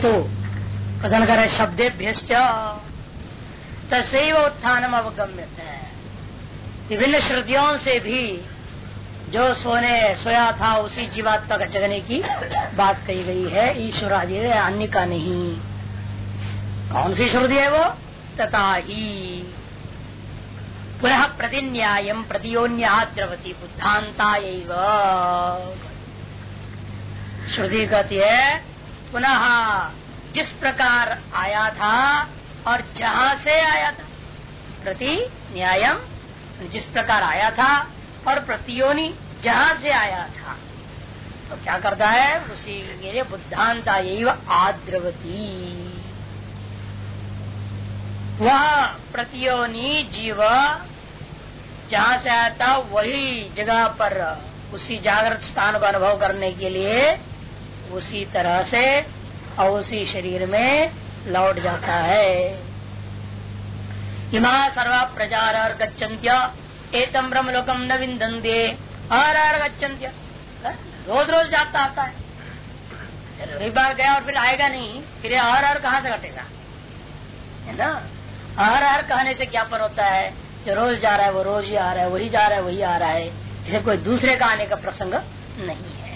हेतु कथन करे शब्देभ्यश्च तस्यैव उत्थानम अवगम्यते। विभिन्न श्रुतियों से भी जो सोया था उसी जीवात्मा का जगने की बात कही गई है, ईश्वर आदि अन्य का नहीं। कौन सी श्रुति है वो? तथा ही पुनः प्रतिन्यायम प्रतियोन्याद्रवती बुद्धांता एव। श्रुति कहती है पुनः जिस प्रकार आया था और जहां से आया था, प्रति न्यायम जिस प्रकार आया था और प्रतियोनि जहां से आया था, तो क्या करता है उसी के लिए बुद्धांता एव आद्रवती। वह प्रतियोनि जीव जहां से आया था वही जगह पर उसी जागृत स्थान को अनुभव करने के लिए उसी तरह से और उसी शरीर में लौट जाता है। इमा सर्वा प्रजार गच्छन्त्य एतम ब्रह्मलोकम न विन्दन्ते हर गच्छन्त्य। रोज रोज जाता आता है, एक बार गया और फिर आएगा नहीं, फिर हर कहाँ से घटेगा, है ना। हर कहने से ज्ञापन होता है जो रोज जा रहा है वो रोज ही आ रहा है, वही जा रहा है वही आ रहा है, इसे कोई दूसरे का आने का प्रसंग नहीं है।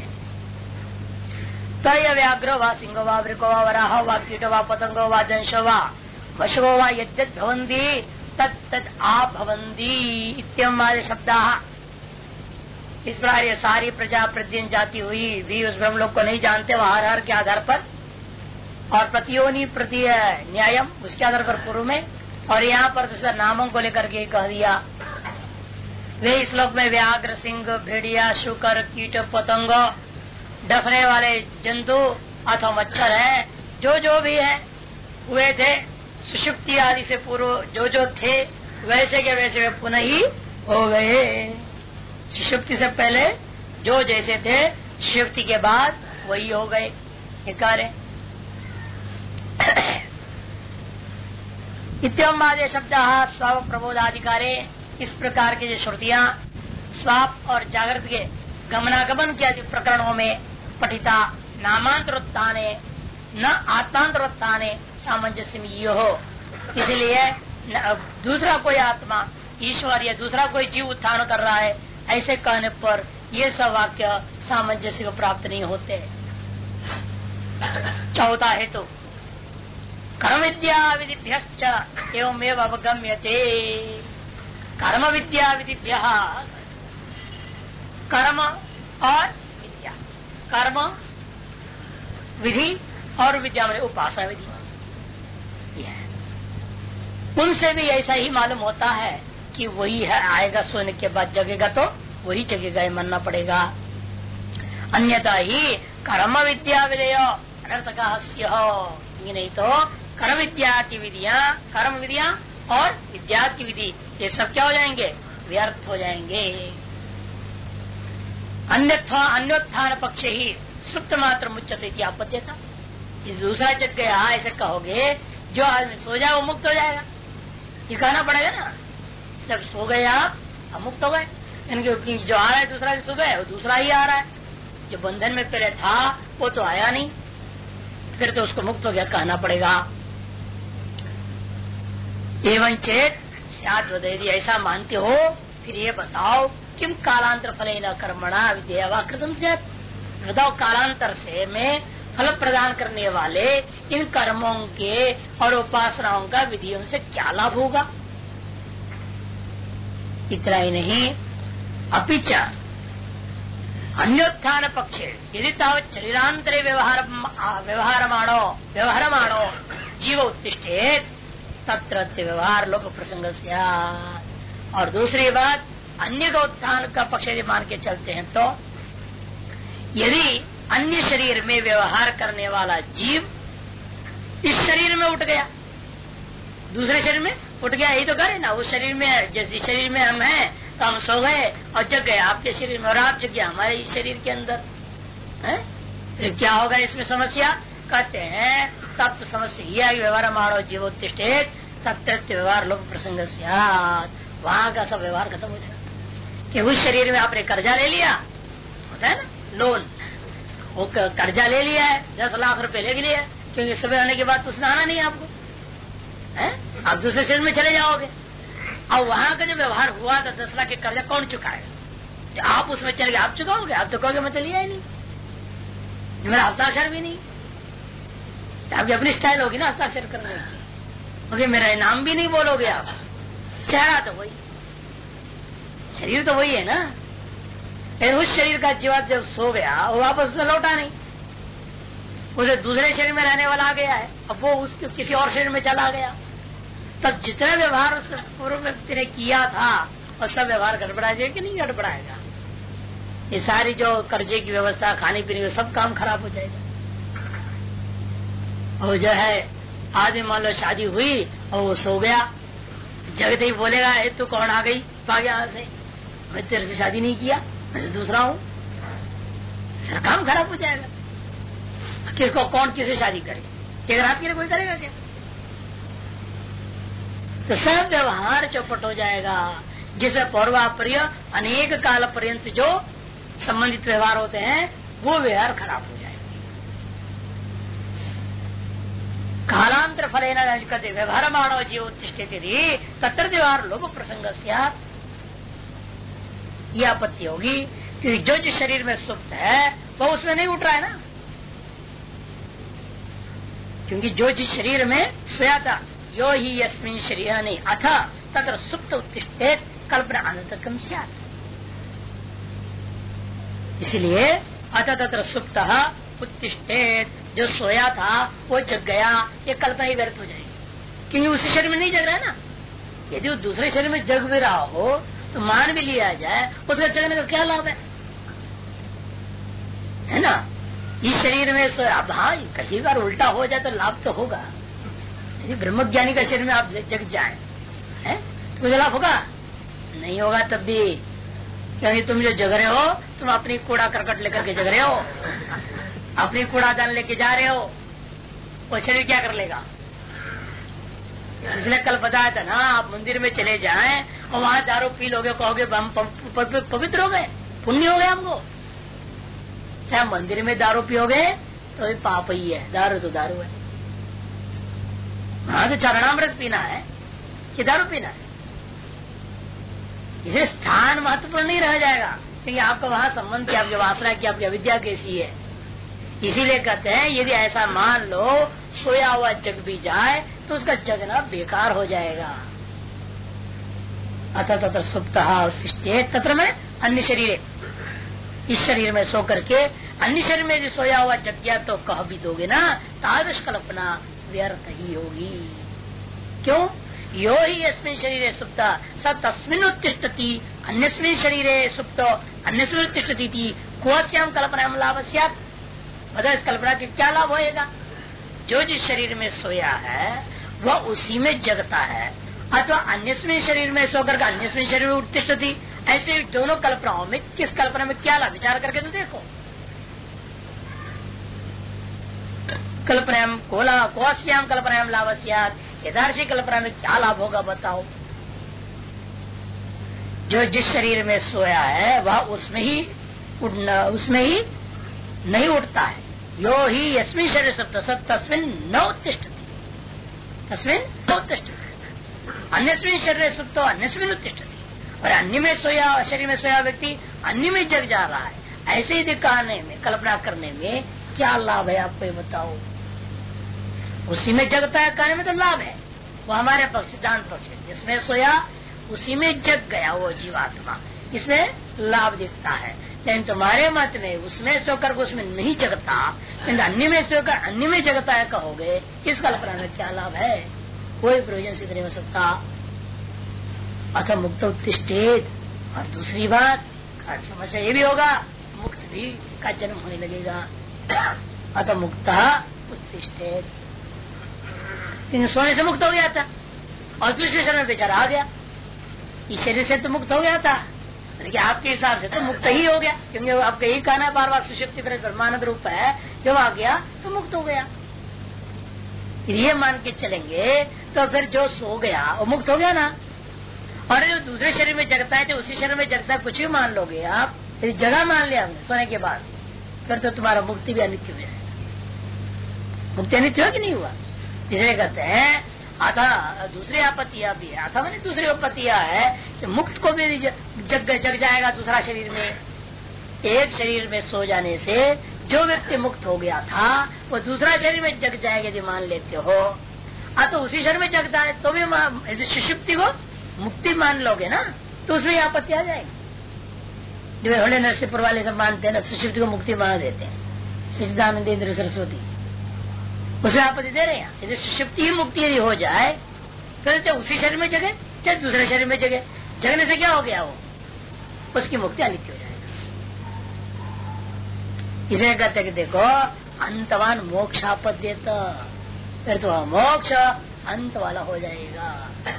तय व्याघ्रो वा सिंहो वा वृको वा वराहो वा कीटो वा पतंगो वा दंशो वा वशवो वा यद्यद् भवन्ति तत् आभवन्ति इत्यम वाले शब्दाः। इस प्रकार ये सारी प्रजा प्रद्यन जाती हुई भी उस ब्रह्मलोक को नहीं जानते, वह हर के आधार पर, और प्रतियोनि प्रति न्यायम उसके आधार पर पूर्व में, और यहाँ पर दूसरा नामों को लेकर के कह दिया। वे श्लोक में व्याघ्र सिंह भेड़िया शुकर कीट पतंग डसने वाले जंतु अथवा मच्छर है, जो भी है हुए थे सुषुप्ति आदि से पूर्व जो थे वैसे के वैसे वे पुनः ही हो गए। सुषुप्ति से पहले जो जैसे थे सुषुप्ति के बाद वही हो गए। ये कार्य इत्यम आदि शब्द स्व प्रबोधाधिकारे। इस प्रकार की जो श्रुतियां स्वाप और जागृत के गमनागमन के आदि प्रकरणों में पठिता नामांतरोत्थाने न आत्मांतरोत्थाने सामंजस्य में ये हो, इसलिए दूसरा कोई आत्मा ईश्वर या दूसरा कोई जीव उत्थान कर रहा है ऐसे कहने पर ये सब वाक्य सामंजस्य को प्राप्त नहीं होते। चौथा हेतु कर्म विद्या विधिभ्यश्च एवमेव अवगम्यते। कर्म विद्या विधिभ्य कर्म और विद्या, कर्म विधि और विद्या में उपासना विधि, उनसे भी ऐसा ही मालूम होता है कि वही है, आएगा सोने के बाद जगेगा तो वही जगेगा, ये मानना पड़ेगा। अन्यथा ही कर्म विद्या विधेय अनर्थका नहीं तो कर्म विद्या की विधियां, कर्म विधियां और विद्या की विधि ये सब क्या हो जाएंगे, व्यर्थ हो जाएंगे। अन्योत्थान पक्ष ही सुप्त मात्र मुच्यते आपत्ति था। दूसरा जग गया ऐसे कहोगे, जो आदमी सो जाए वो मुक्त हो जाएगा, ये कहना पड़ेगा ना। जब सो गए आप मुक्त हो गए, इनके जो आ रहा है दूसरा सो गए वो दूसरा ही आ रहा है, जो बंधन में पहले था वो तो आया नहीं, फिर तो उसको मुक्त हो गया कहना पड़ेगा। एवं चेत यदि ऐसा मानते हो फिर ये बताओ किम कालांतर फले न कर्मणा विद्या कृतम से, बताओ कालांतर से में फल प्रदान करने वाले इन कर्मों के और उपासनाओं का विधियों से क्या लाभ होगा। इतना ही नहीं, अपिच अन्योत्थान पक्षे यदि तावत् शरीरांतरे व्यवहारमाणो जीव उत्तिष्ठेत तत्र व्यवहार लोक प्रसंग। और दूसरी बात, अन्य का उत्थान का पक्ष यदि मान के चलते हैं तो यदि अन्य शरीर में व्यवहार करने वाला जीव इस शरीर में उठ गया, दूसरे शरीर में उठ गया, यही तो करे ना। उस शरीर में, जैसे शरीर में हम हैं तो हम सो गए और जग गए आपके शरीर में, और आप जग गए हमारे शरीर के अंदर है? फिर क्या होगा इसमें समस्या? कहते हैं तब तो समस्या ही है व्यवहार मारो जीवोत्तिष्ठेत तत्र व्यवहार लोक प्रसंग, वहां का सब व्यवहार खत्म हो जाएगा। कि उस शरीर में आपने कर्जा ले लिया, होता है ना लोन, वो कर्जा ले लिया है 10 लाख रुपए ले लिया, क्योंकि सुबह होने के बाद तो उसमें आना नहीं है आपको, है? आप दूसरे शरीर में चले जाओगे। अब वहां का जो व्यवहार हुआ था 10 लाख के कर्जा कौन चुकाएगा? जो आप उसमें चले गए आप चुकाओगे? आप तो कहोगे मैं तो लिया ही नहीं, मेरा हस्ताक्षर भी नहीं। आपकी अपनी स्टाइल होगी ना हस्ताक्षर करने की, क्योंकि मेरा इनाम भी नहीं बोलोगे आप। चेहरा तो वही, शरीर तो वही है ना। लेकिन उस शरीर का जीवा जब सो गया वो वापस में लौटा नहीं, उसे दूसरे शरीर में रहने वाला आ गया है। अब वो उसके किसी और शरीर में चला गया, तब जितना व्यवहार उस पूर्व व्यक्ति ने किया था और सब व्यवहार गड़बड़ा जाएगा कि नहीं गड़बड़ाएगा? ये सारी जो कर्जे की व्यवस्था, खाने पीने का सब काम खराब हो जाएगा। और जो है आदमी मान लो शादी हुई और वो सो गया, जगत ही बोलेगा तू कौन आ गई भाग यहाँ से, मैं तेरे से शादी नहीं किया, मैं तो दूसरा हूँ। सारा काम खराब हो जाएगा। किसको कौन किसे शादी करे? एक रात के लिए कोई करेगा क्या? तो सब व्यवहार चौपट हो जाएगा, जिससे पूर्वापर्य अनेक काल पर्यंत जो संबंधित व्यवहार होते हैं वो व्यवहार खराब हो जाएगा। कालांतर फलेन कहते व्यवहार मानव जीव उत्तिष्ठति तत्र व्यवहार लोभ प्रसंग यह आपत्ति होगी कि जो जिस शरीर में सुप्त है वो उसमें नहीं उठ रहा है ना, क्योंकि जो जिस शरीर में सोया था यो ही यस्मिन् शरीर ने अथ तत्र सुप्त उत्तिष्ठेत कल्पना अनंतकम स्यात्। इसलिए अथ तत्र सुप्त उत्तिष्ठेत, जो सोया था वो जग गया, ये कल्पना ही व्यर्थ हो जाएगी, क्योंकि उसी शरीर में नहीं जग रहा है ना। यदि वो दूसरे शरीर में जग भी रहा हो तो मान भी लिया जाए, उसका जगने का क्या लाभ है ना? इस शरीर में हाँ कई बार उल्टा हो जाए तो लाभ तो होगा। यदि ब्रह्मज्ञानी का शरीर में आप जग जाए है तो कुछ लाभ होगा? नहीं होगा तब भी, क्योंकि तुम जो जग रहे हो तुम अपनी कूड़ा करकट लेकर के जग रहे हो, अपनी कूड़ादान लेके जा रहे हो, वो शरीर क्या कर लेगा? इसलिए कल बताया था ना, आप मंदिर में चले जाएं और वहां दारू पी लोगे, कहोगे हम पवित्र हो गए, पुण्य हो गए हमको। चाहे मंदिर में दारू पियोगे तो भी पाप ही है, दारू तो दारू है। वहां तो चरणामृत पीना है कि दारू पीना है? इसे स्थान महत्वपूर्ण नहीं रह जाएगा, क्योंकि आपका वहां संबंध की, आपकी वासना की, आपकी अविद्या कैसी है। इसीलिए कहते हैं यदि ऐसा मान लो सोया हुआ जग भी जाए तो उसका जगना बेकार हो जाएगा। अतः तत्र सुप्तः तत्र में अन्य शरीर, इस शरीर में सो करके अन्य शरीर में भी सोया हुआ जग गया तो कह भी दोगे ना, तादृश कल्पना व्यर्थ ही होगी। क्यों? यो ही अस्मिन् शरीरे सुप्त स तस्मिन् उत्तिष्ठति अन्यस्मिन् शरीरे सुप्तो अन्यस्मिन् उत्तिष्ठति थी कोस्याम कल्पनायाम लाभ स्यात्। मतलब इस कल्पना के क्या लाभ होएगा? जो जिस शरीर में सोया है वह उसी में जगता है, अथवा अन्यस्मिन् शरीर में सोकर के अन्यस्मिन् शरीर में उत्तिष्ठति। ऐसे दोनों कल्पनाओं में किस कल्पना में क्या लाभ, विचार करके तो देखो। कल्पनायाम कोस्याम कल्पनायाम लाभ स्यात्, यथार्शी कल्पना में क्या लाभ होगा बताओ। जो जिस शरीर में सोया है वह उसमें ही नहीं उठता है। यो ही यस्मिन् शरीरे सुप्त तस्मिन् न उत्तिष्ठति, तस्मिन् न उत्तिष्ठति, अन्यस्मिन् शरीरे सुप्तो अन्यस्मिन् उत्तिष्ठति। और अन्य में सोया, शरीर में सोया व्यक्ति अन्य में जग जा रहा है। ऐसे ही दिखाने में, कल्पना करने में क्या लाभ है आपको ये बताओ। उसी में जगता है कहने में तो लाभ है, वो हमारे पक्ष, सिद्धांत पक्ष है। जिसमें सोया उसी में जग गया वो जीवात्मा, इसमें लाभ दिखता है। लेकिन तुम्हारे मत में उसमें सोकर उसमें नहीं जगता, किंतु अन्य में सोकर अन्य में जगता है कहोगे, इस कल्पना में क्या लाभ है? कोई प्रयोजन सिद्ध नहीं हो सकता। अथ मुक्त उत्तिष्ठेत, और दूसरी बात समस्या ये भी होगा, मुक्त भी का जन्म होने लगेगा। अथ मुक्त उत्तिष्ठेत, सोने से मुक्त हो गया था और दूसरे शरीर में बेचारा आ गया। इस शरीर से तो मुक्त हो गया था, लेकिन आपके हिसाब से तो मुक्त ही हो गया, क्योंकि आपका यही कहना है बार बार सुषुप्ति ब्रह्मानंद रूप है, जब आ गया तो मुक्त हो गया। ये मान के चलेंगे तो फिर जो सो गया वो मुक्त हो गया ना। और जो दूसरे शरीर में जगता है, जो उसी शरीर में जगता है, कुछ भी मान लोगे आप, यदि जगह मान लिया हमने सोने के बाद, फिर तो तुम्हारा मुक्ति भी अनित्य हो जाएगा। मुक्ति अनित्य हुआ कि नहीं हुआ? इसलिए कहते हैं अथा दूसरी आपत्तियां भी है, अथा मैंने दूसरी आपत्तियां है कि मुक्त को भी जग जाएगा दूसरा शरीर में। एक शरीर में सो जाने से जो व्यक्ति मुक्त हो गया था वो दूसरा शरीर में जग जाएगा यदि मान लेते हो, तो उसी शरीर में जगता है तो भी यदि सुषुप्ति को मुक्ति मान लोगे ना तो उसमें आपत्ति आ जाएगी। जो होने नरसिंहपुर वाले सब मानते हैं ना, सुषुप्ति को मुक्ति मान देते हैं, सच्चिदानंद सरस्वती, उसमें आपत्ति दे रहे हैं। यदि सुषुप्ति ही मुक्ति यदि हो जाए तो चाहे उसी शरीर में जगे चाहे दूसरे शरीर में जगे, जगने से क्या हो गया, वो उसकी मुक्ति अनित्य हो जाएगी। इसलिए कहते कि देखो अंतवान मोक्ष आपद्येत, फिर तो मोक्ष अंत वाला हो जाएगा।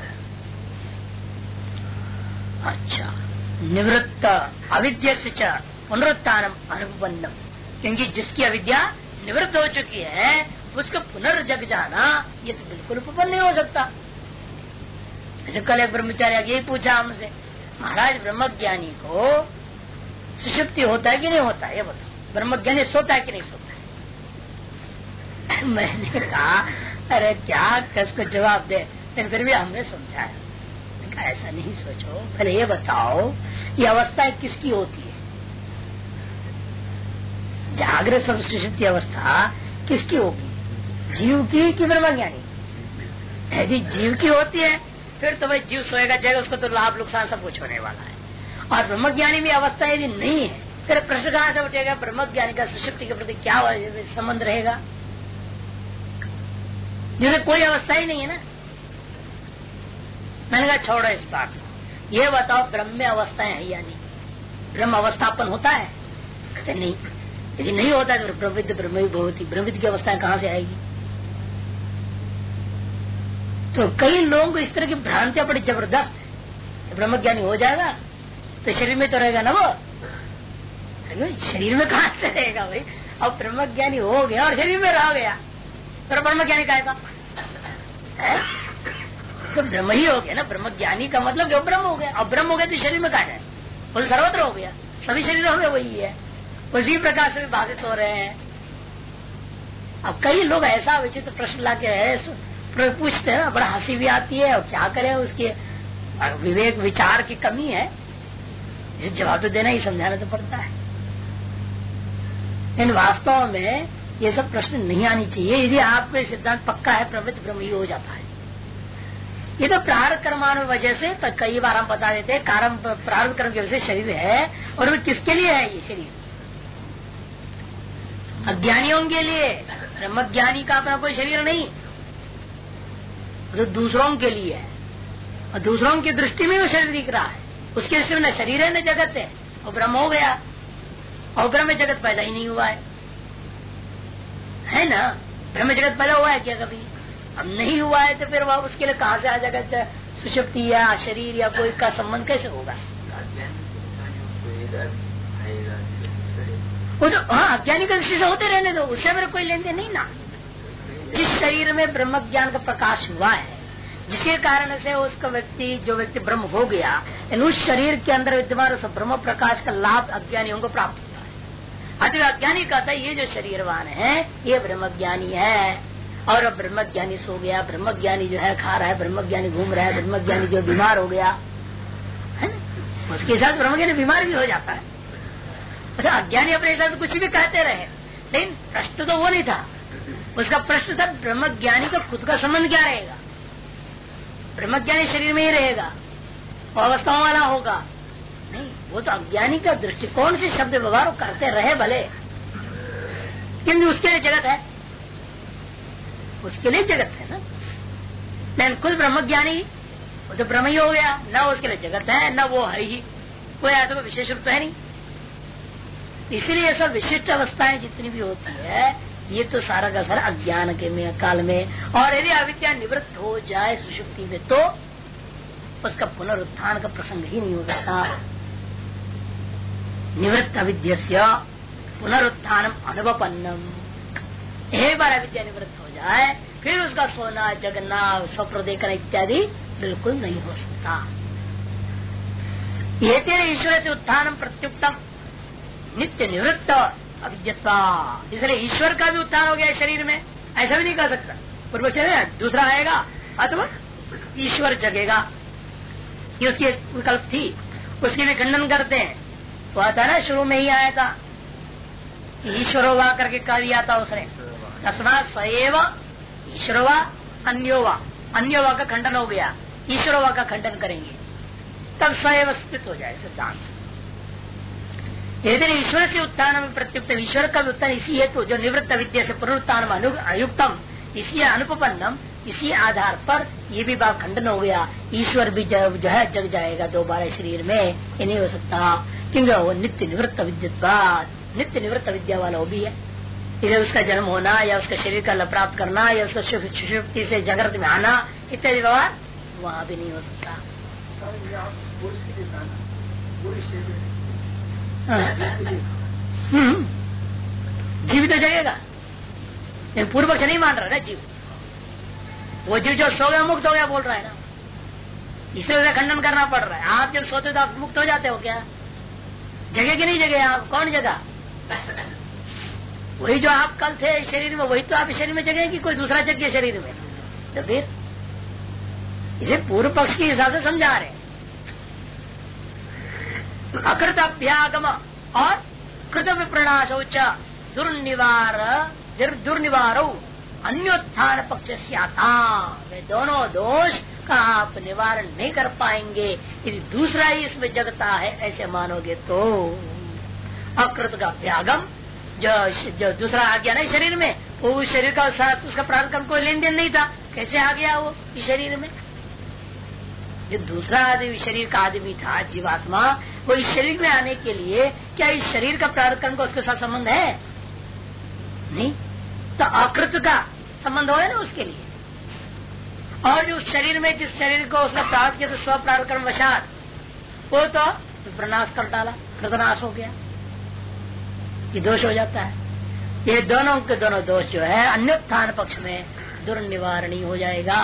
अच्छा, निवृत्त अविद्या से पुनरुत्थानम अनुपन्नम, क्योंकि जिसकी अविद्या निवृत्त हो चुकी है उसको पुनर्जग जाना ये तो बिल्कुल उपपन्न नहीं हो सकता। जैसे कल एक ब्रह्मचारी यही पूछा हमसे, महाराज ब्रह्मज्ञानी को सुषुप्ति होता है कि नहीं होता है, ये बताओ, ब्रह्मज्ञानी सोता है कि नहीं सोता है? मैंने कहा अरे क्या कसको जवाब दे, लेकिन फिर भी हमने समझाया, ऐसा नहीं सोचो, पहले ये बताओ ये अवस्था किसकी होती है? जागृत सुषुप्ति अवस्था किसकी होगी, जीव की कि ब्रह्मज्ञानी? यदि जीव की होती है फिर तो भाई जीव सोएगा जाएगा, उसको तो लाभ नुकसान सब कुछ होने वाला है। और ब्रह्मज्ञानी में अवस्था यदि नहीं है फिर प्रश्न कहाँ से उठेगा, ब्रह्मज्ञानी का सुषुप्ति के प्रति क्या संबंध रहेगा, जिसमें कोई अवस्था ही नहीं है ना। मैंने कहा छोड़ो इस बात को, ये बताओ ब्रह्म में अवस्थाएं है या नहीं, ब्रह्म अवस्थापन होता है? कहते नहीं, यदि नहीं होता है तो ब्रह्मविद ब्रह्म भवति, ब्रह्मविद की अवस्थाएं कहाँ से आएगी? तो कई लोगों को इस तरह की भ्रांतियां बड़ी जबरदस्त है। ब्रह्मज्ञानी हो जाएगा तो शरीर में तो रहेगा ना, वो शरीर में कहाँ से रहेगा भाई? अब ब्रह्मज्ञानी हो गया और शरीर में रह गया तो ब्रह्मज्ञानी कहेगा तो ब्रह्म ही हो गया ना। ब्रह्मज्ञानी का मतलब जो ब्रह्म हो गया, अब ब्रह्म हो गया तो शरीर में कहा जाए, वो सर्वत्र हो गया, सभी शरीरों में वही है, उसी प्रकार से विभाजित हो रहे हैं। अब कई लोग ऐसा विचित्र प्रश्न लाके पूछते हैं, बड़ा हंसी भी आती है, और क्या करें, उसके विवेक विचार की कमी है, जवाब तो देना ही, समझाना तो पड़ता है। इन वास्तव में ये सब प्रश्न नहीं आनी चाहिए। यदि आपको सिद्धांत पक्का है प्रवृत्त ब्रह्म ही हो जाता है। ये तो प्रारब्ध कर्मानु वजह से तो कई बार हम बता देते हैं, कारण प्रारब्ध कर्म की वजह से शरीर है, और वो किसके लिए है ये शरीर? अज्ञानियों के लिए। ब्रह्मज्ञानी का अपना कोई शरीर नहीं, तो दूसरों के लिए है, और दूसरों की दृष्टि में वो शरीर दिख रहा है, उसके दृष्टि में न शरीर है न जगत है, और ब्रह्म हो गया, और ब्रह्म जगत पैदा ही नहीं हुआ है ना? ब्रह्म जगत पैदा हुआ है क्या कभी? अब नहीं हुआ है तो फिर वह उसके लिए कहाँ से आ जाएगा सुषुप्ति या शरीर या कोई का संबंध कैसे होगा? वो तो हाँ अज्ञानी का दृष्टि से होते रहने दो, उससे मेरे कोई लेन देन नहीं ना। जिस शरीर में ब्रह्म ज्ञान का प्रकाश हुआ है, जिसके कारण से उसका व्यक्ति जो व्यक्ति ब्रह्म हो गया, उस शरीर के अंदर विद्यमान उस ब्रह्म प्रकाश का लाभ अज्ञानियों को प्राप्त होता है। अतः अज्ञानी कहता है ये जो शरीरवान है ये ब्रह्मज्ञानी है, और अब ब्रह्मज्ञानी सो गया, ब्रह्मज्ञानी जो है खा रहा है, ब्रह्मज्ञानी घूम रहा है, ब्रह्मज्ञानी जो बीमार हो गया है ना, उसके साथ ब्रह्मज्ञानी बीमार भी हो जाता है। अच्छा, अज्ञानी अपने हिसाब से कुछ भी कहते रहे, लेकिन प्रश्न तो वो नहीं था, उसका प्रश्न था ब्रह्मज्ञानी का खुद का संबंध क्या रहेगा? ब्रह्मज्ञानी शरीर में ही रहेगा, अवस्थाओं वाला होगा नहीं, वो तो अज्ञानी का दृष्टिकोण से शब्द व्यवहार करते रहे भले, किंतु उसके लिए जगत है, उसके लिए जगत है ना। लेकिन खुद ब्रह्मज्ञानी वो तो ब्रह्म ही हो गया, न उसके लिए जगत है न वो है ही, कोई ऐसा कोई विशेष रूप तो है नहीं। इसीलिए ये सब विशिष्ट अवस्थाएं जितनी भी होती है ये तो सारा का सारा अज्ञान के में काल में, और यदि अविद्या निवृत्त हो जाए सुषुप्ति में तो उसका पुनरुत्थान का प्रसंग ही नहीं हो सकता। निवृत्त अविद्या पुनरुत्थानम अनुपन्नम, एक बार अविद्या निवृत्त हो जाए फिर उसका सोना जगना स्वप्न देखना इत्यादि बिल्कुल नहीं हो सकता। ये तेरे ईश्वर से उत्थानम प्रत्युक्तम नित्य निवृत्त अविद्यता, इसलिए ईश्वर का भी उत्थान हो गया शरीर में, ऐसा भी नहीं कर सकता। पूर्व चले दूसरा आएगा अथवा ईश्वर जगेगा, ये उसकी एक विकल्प थी, उसके भी खंडन करते हैं। तो आता ना शुरू में ही आया था ईश्वरोवा करके कह दिया था उसने, तस्मात् सएव ईश्वरोवा अन्योवा, अन्योवा का खंडन हो गया, ईश्वरोवा का खंडन करेंगे तब सएव स्थित हो जाए सिद्धांत। यदि ईश्वर से उत्थान में प्रत्युक्त, ईश्वर का भी उत्थान इसी हेतु जो निवृत्त विद्या से पुनरुत्थान अयुक्तम, इसी अनुपन्नम, इसी आधार पर ये भी बात खंडन हो गया। ईश्वर भी जो है जग जाएगा दोबारा शरीर में, ये नहीं हो सकता, क्योंकि वो नित्य निवृत्त विद्युत, नित्य निवृत्त विद्या वाला वो भी है। इधर उसका जन्म होना या उसका शरीर का लाभ प्राप्त करना या उसका सुषुप्ति से जागृत में आना इत्यादि व्यवहार वहाँ भी नहीं हो सकता। जीव तो जाएगा, लेकिन पूर्व पक्ष नहीं मान रहा ना जीव, वो जीव जो सो गया मुक्त हो गया बोल रहा है ना, इसलिए खंडन करना पड़ रहा है। आप जब सोते तो आप मुक्त हो जाते हो क्या? जगह कि नहीं जगह? आप कौन जगह? वही जो आप कल थे शरीर में, वही तो आप शरीर में जगह कि कोई दूसरा जग गया शरीर में? तो फिर इसे पूर्व पक्ष के हिसाब से समझा रहे। अकृत अभ्यागम और कृत विप्रणाशो च दुर्निवारो अन्योत्थान पक्ष से आता, वे दोनों दोष का आप निवारण नहीं कर पाएंगे यदि दूसरा ही इसमें जगता है ऐसे मानोगे तो। अकृत का अभ्यागम, जो दूसरा आ गया ना शरीर में, वो उस शरीर का साथ उसका प्रारब्ध कर्म कोई लेन देन नहीं था, कैसे आ गया वो इस शरीर में? जो दूसरा आदमी शरीर का आदमी था जीवात्मा, वो इस शरीर में आने के लिए क्या इस शरीर का प्रारब्ध कर्म का उसके साथ संबंध है? नहीं, तो अकृत का संबंध हो है ना उसके लिए। और जो शरीर में जिस शरीर को उसने प्राप्त किया तो स्व प्रारब्ध कर्म वशात वो तो विप्रनाश कर डाला, कृतनाश हो गया, ये दोष हो जाता है। ये दोनों के दोनों दोष जो है अन्योत्थान पक्ष में दुर्निवारणी हो जाएगा।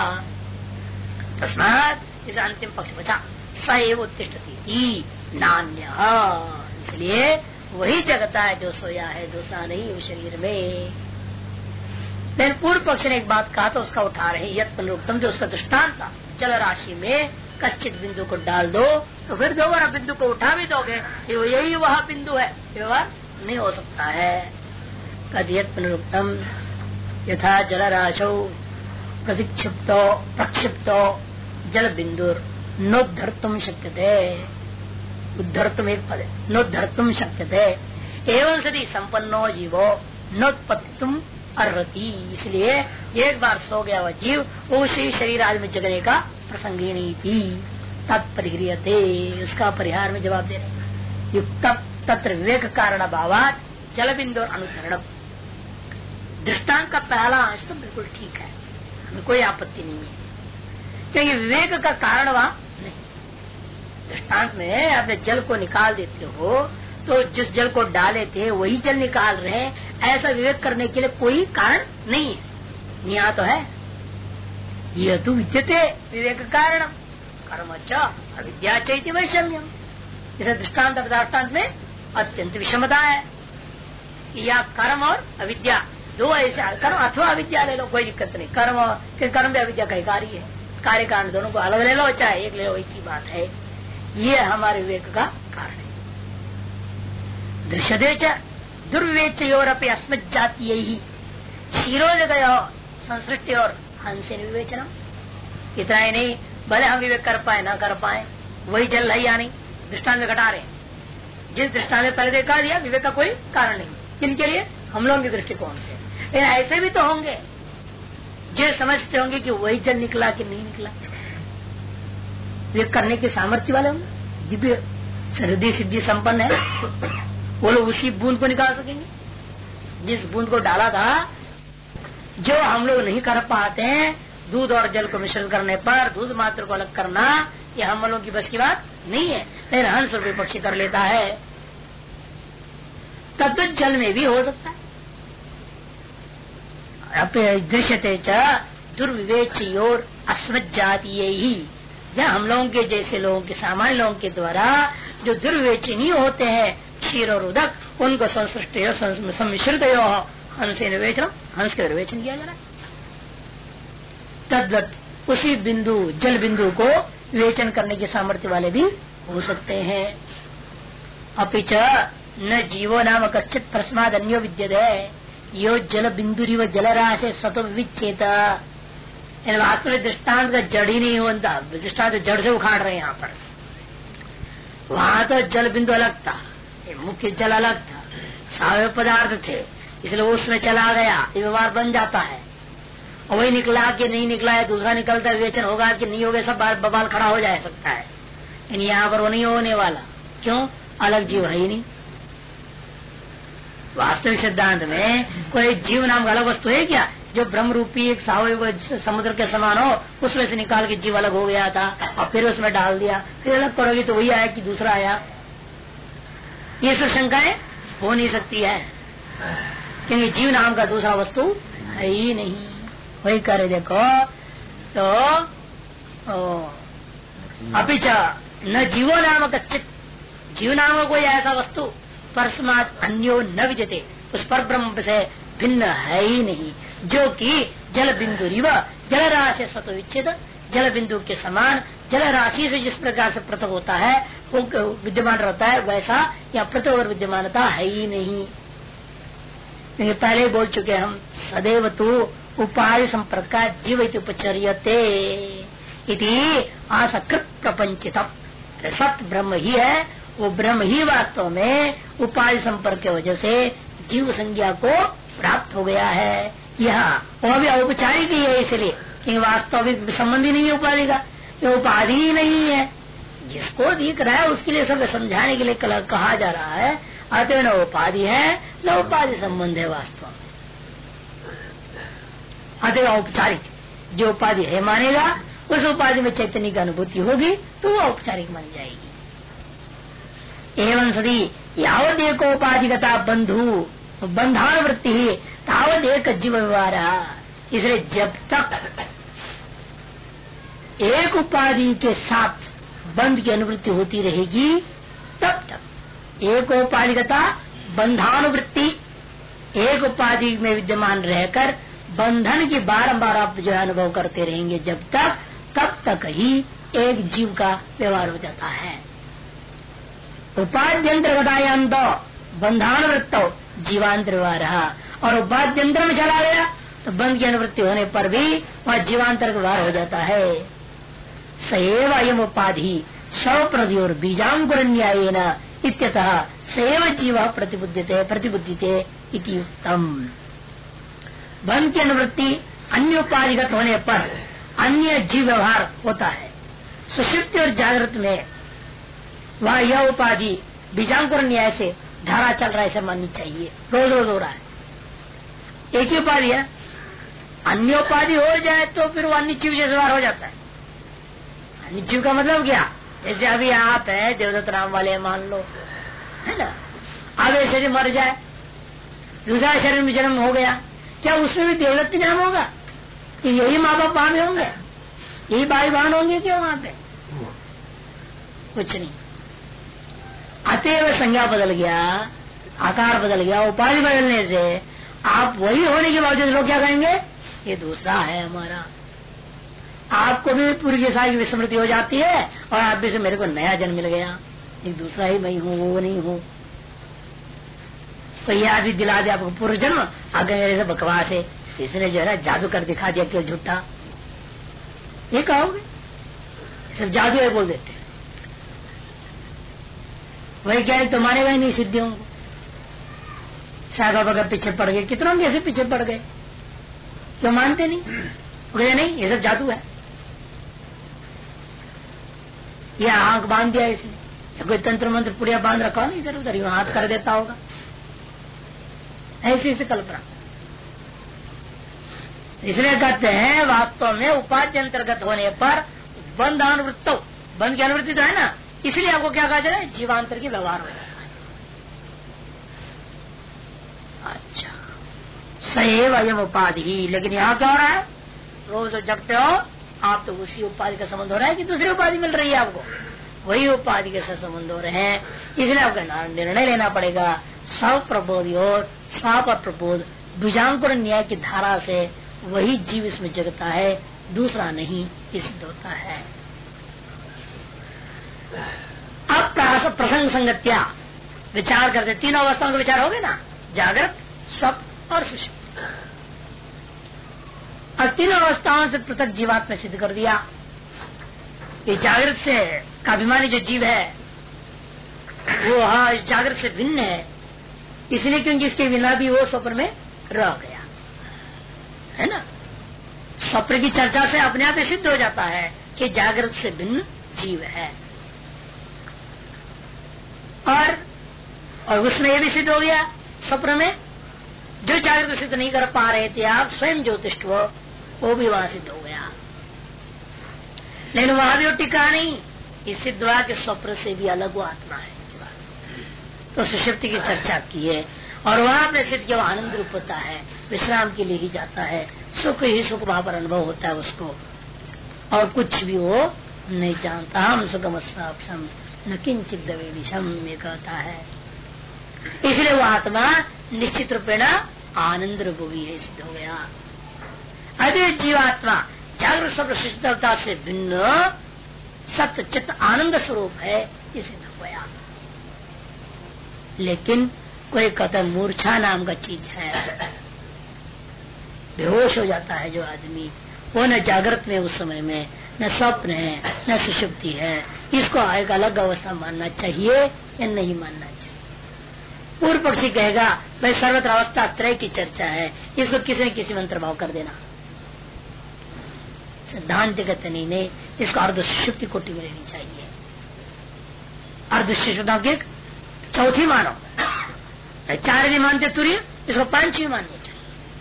तस्मात् इस अंतिम पक्ष बचा सएव उत्तिष्ठति नान्य, इसलिए वही जगता है जो सोया है, दूसरा नहीं उस शरीर में। लेकिन पूर्व पक्ष ने एक बात कहा तो उसका उठा रहे, यत् पुनरुक्तम, जो उसका दृष्टांत था, जल राशि में कश्चित बिंदु को डाल दो तो फिर दोबारा बिंदु को उठा भी दोगे, यही वह बिंदु है, व्यवहार नहीं हो सकता है। कदियत पुनरुक्तम यथा जल राशौ प्रतिक्षिप्तो प्रक्षिप्तो जल बिंदुर नोद्धर्तुम शक्यते, उद्धर्तुम एक पद, नोद्धर्तुम शक्यते एवं सदी संपन्नो जीवो नोत्पत्तितुम अर्हति। इसलिए एक बार सो गया वह जीव उसी शरीर आदि में जगने का प्रसंग ही नहीं थी। तत्परिह्रियते, उसका परिहार में जवाब दे रहे, युक्त तत्र विवेक कारण भावात जल बिंदु और अनुधरण। दृष्टांत का पहला अंश तो बिल्कुल ठीक है, हमें कोई आपत्ति नहीं है, क्योंकि विवेक का कारण वहां नहीं। दृष्टांत में आपने जल को निकाल देते हो तो जिस जल को डाले थे वही जल निकाल रहे हैं, ऐसा विवेक करने के लिए कोई कारण नहीं है। यहाँ तो है, यह तो विद्यते विवेक कारण कर्म च अविद्या चैति वैषम्यम। इसे दृष्टांत में अत्यंत विषमता है कि या कर्म और अविद्या दो ऐसे, कर्म अथवा अविद्या ले लो कोई दिक्कत नहीं, कर्म भी अविद्या का कार्य है, कार्य कारण दोनों को अलग ले लो चाहे एक ले लो, एक ही बात है। ये हमारे विवेक का कारण है। दृश्यते च दुर्विवेचयोरपि अस्मत् जातीय ही क्षीरोदय संसृष्टि और हंस विवेचना। इतना ही नहीं, भले हम विवेक कर पाए ना कर पाए, वही जल है या नहीं, दृष्टांत में घटा रहे। जिस दृष्टांत में पहले देखा दिया विवेक का कोई कारण नहीं, किनके लिए? हम लोगों के दृष्टिकोण से। लेकिन ऐसे भी तो होंगे जो समझते होंगे कि वही जल निकला कि नहीं निकला, विवेक करने के सामर्थ्य वाले होंगे, दिव्य हृदय सिद्धि संपन्न है, वो लोग उसी बूंद को निकाल सकेंगे जिस बूंद को डाला था। जो हम लोग नहीं कर पाते हैं, दूध और जल को मिश्रण करने पर दूध मात्र को अलग करना, ये हम लोगों की बस की बात नहीं है, लेकिन हंस और विपक्षी कर लेता है। तब तो जल में भी हो सकता है। दृश्यते च दुर्विवेचयोर अस्मत् जातीय ही, जहाँ हम लोगों के जैसे लोगों के, सामान्य लोगों के द्वारा जो दुर्विवेची नहीं होते हैं, क्षीर और उदक, उनको संसृष्ट सम्मिश्रित हंस निर्वेचन, हंस का निर्वेचन किया जा रहा है। तद्वत उसी बिंदु जल बिंदु को विवेचन करने के सामर्थ्य वाले भी हो सकते हैं। अपिच न जीवो नाम कश्चित प्रस्माद अन्यो विद्यते यो जल बिंदुरिव जलराशि सतो विच्छेद। वास्तव में दृष्टांत का जड़ ही नहीं होता, दृष्टांत जड़ से उखाड़ रहे हैं यहाँ पर। वहां तो जल बिंदु अलग था, मुख्य जल अलग था, सावयव पदार्थ थे, इसलिए उसमें चला गया, ये व्यवहार बन जाता है। और वही निकला कि नहीं निकला है, दूसरा निकलता है, विवेचन होगा कि नहीं होगा, सब बवाल खड़ा हो जा सकता है। लेकिन यहाँ पर वो नहीं होने वाला। क्यों? अलग जीव है ही नहीं। वास्तविक सिद्धांत में कोई जीव नाम का अलग वस्तु है क्या, जो ब्रह्म रूपी एक सावयव समुद्र के समान हो, उसमें से निकाल के जीव अलग हो गया था और फिर उसमें डाल दिया, फिर अलग करोगे तो वही आया कि दूसरा आया। ये सब शंकाएं हो नहीं सकती है, क्योंकि जीव नाम का दूसरा वस्तु है ही नहीं। वही करे देखो तो अभी न जीवो नाम कच्चित, जीव नाम का कोई ऐसा वस्तु परस्मात् अन्यो न विद्यते, उस पर ब्रह्म से भिन्न है ही नहीं, जो कि जल बिंदु रिव जल राशि सतो विच्छेद, जल बिंदु के समान जल राशि से जिस प्रकार से पृथक होता है वो विद्यमान रहता है, वैसा या पृथक और विद्यमानता है ही नहीं। क्योंकि पहले बोल चुके हम, सदैव तो उपाय संपर्क का जीव उपचर्यते इति असकृत प्रपंचितम। सत्य ब्रह्म ही है, वो ब्रह्म ही वास्तव में उपाय संपर्क की वजह से जीव संज्ञा को प्राप्त हो गया है। यह वो भी औपचारिक ही है, इसलिए कि वास्तविक संबंधी नहीं है उपाधि का, ये उपाधि ही नहीं है। जिसको दिख रहा है उसके लिए सब समझाने के लिए कहा जा रहा है, अतः न उपाधि है न उपाधि संबंध है वास्तव में। अतः औपचारिक जो उपाधि है मानेगा, उस उपाधि में चैतन्य की अनुभूति होगी तो वो औपचारिक मान जाएगी। एवं सदी यावत एक उपाधिगता बंधु बंधानुवृत्ति ही तावत एक जीव व्यवहार। इसलिए जब तक एक उपाधि के साथ बंध की अनुवृत्ति होती रहेगी, तब तक एक उपाधिगता बंधानुवृत्ति, एक उपाधि में विद्यमान रहकर बंधन की बारंबार आप जो अनुभव करते रहेंगे जब तक, तब तक ही एक जीव का व्यवहार हो जाता है। उपाध्यंतर्गतायांत बंधानुवृत्त जीवांतर व्यवहार, और उपाध्यंतर में चला गया तो बंध की अनुवृत्ति होने पर भी वह जीवांतर का व्यवहार हो जाता है। सएव अयम उपाधि स्वप्रति और बीजांकुर न्यायेन इत्यतः सएव जीव प्रतिबुद्धते इति उत्तम। बंध की अनुवृत्ति अन्य उपाधिगत होने पर अन्य जीव व्यवहार होता है। सुषुप्ति और जागृत में वह यह उपाधि बीजांकुर न्याय से धारा चल रहा है, ऐसे माननी चाहिए। रोज रोज हो रहा है, एक ही उपाधि है। अन्य उपाधि हो जाए तो फिर वो अन्य जीव जैसे व्यवहार हो जाता है। अन्य जीव का मतलब क्या? जैसे अभी आप है देवदत्त राम वाले मान लो, है ना, अब ये शरीर मर जाए, दूसरा शरीर में जन्म हो गया, क्या उसमें भी देवदत्त नाम होगा? कि यही माँ बाप वहां में होंगे, यही भाई बहन होंगे क्या वहां पे? कुछ नहीं। अतएव संज्ञा बदल गया, आकार बदल गया, उपाधि बदलने से आप वही होने के बावजूद लोग क्या कहेंगे? ये दूसरा है हमारा। आपको भी पूरी की सारी विस्मृति हो जाती है और आप भी से मेरे को नया जन्म मिल गया, एक दूसरा ही मैं हूँ, वो नहीं हूँ। तो ये आदि दिला दे आपको पूर्व जन्म, आगे बकवास है, इसने जो है ना जादू कर दिखा दिया, क्यों झूठा ये कहोगे? सिर्फ जादू है बोल देते। वही क्या है, तो मानेगा ही नहीं सिद्धियों को। सागा बगा पीछे पड़ गए, कितनों कैसे पीछे पड़ गए, क्यों मानते नहीं? बोले नहीं ये सब जादू है, ये आंख बांध दिया इसने, कोई तंत्र मंत्र पुड़िया बांध रखा हो ना इधर उधर, यूं हाथ कर देता होगा, ऐसी कल्पना। इसलिए कहते हैं वास्तव में उपाधि अंतर्गत होने पर बंध अनुवृत्त, बंध की अनुवृत्ति तो है ना, इसलिए आपको क्या कहा जाए? जीवांतर की व्यवहार हो जाता है। अच्छा, सएव अयम उपाधि। लेकिन यहाँ क्या हो रहा है? रोज जगते हो आप तो उसी उपाधि का संबंध हो रहा है कि दूसरी उपाधि मिल रही है आपको, वही उपाधि के साथ संबंध हो रहे हैं। इसलिए आपको निर्णय लेना पड़ेगा, स्व प्रबोध और स्वाप प्रबोध बीजांकुर न्याय की धारा से वही जीव इसमें जगता है, दूसरा नहीं, ये सिद्ध होता है। अब प्रसंग संगत्या विचार करते, तीनों अवस्थाओं का विचार हो गया ना, जागृत, स्वप्न और सुषुप्ति। अब तीनों अवस्थाओं से पृथक जीवात्मा सिद्ध कर दिया। ये जागृत से का अभिमानी जो जीव है वो जागृत से भिन्न है, इसलिए क्योंकि इसके बिना भी वो स्वप्न में रह गया है ना। स्वप्न की चर्चा से अपने आप सिद्ध हो जाता है कि जागृत से भिन्न जीव है। और उसमें यह भी सिद्ध हो गया, स्वप्न में जो जागृत सिद्ध नहीं कर पा रहे थे आप स्वयं ज्योतिष वो भी वहां सिद्ध हो गया। लेकिन वहां भी वो टिका नहीं, इस सिद्ध हुआ कि स्वप्न से भी अलग वो आत्मा है। तो सुषुप्ति की चर्चा की है और वहां अपने सिद्ध किया आनंद रूप होता है, विश्राम के लिए ही जाता है, सुख ही सुख वहां पर अनुभव होता है उसको, और कुछ भी वो नहीं जानता। हम सुखम अस्वाक्षम न किंचित दवेदिशम ये कहता है। इसलिए वो आत्मा निश्चित रूपेण आनंद रूप भी है, सिद्ध हो गया। अरे जीवात्मा जागृत स्वप्न सुषुप्तता से भिन्न सत्य चित्त आनंद स्वरूप है, ये सिद्ध हो गया। लेकिन कोई कहता मूर्छा नाम का चीज है, बेहोश हो जाता है जो आदमी, वो न जागृत में उस समय में, न स्वप्न है न सुषुप्ति है। इसको एक अलग अवस्था मानना चाहिए या नहीं मानना चाहिए? पूर्व पक्षी कहेगा भाई सर्वत्र अवस्था त्रय की चर्चा है, इसको किसी न किसी में अंतर्भाव कर देना। सिद्धांत कहते नहीं, इसको अर्ध सुषुप्ति कोटि में लेनी चाहिए। अर्ध सुषुप्ति की चौथी मानो, चार भी मानते तुरीय, इसको पांचवी माननी चाहिए।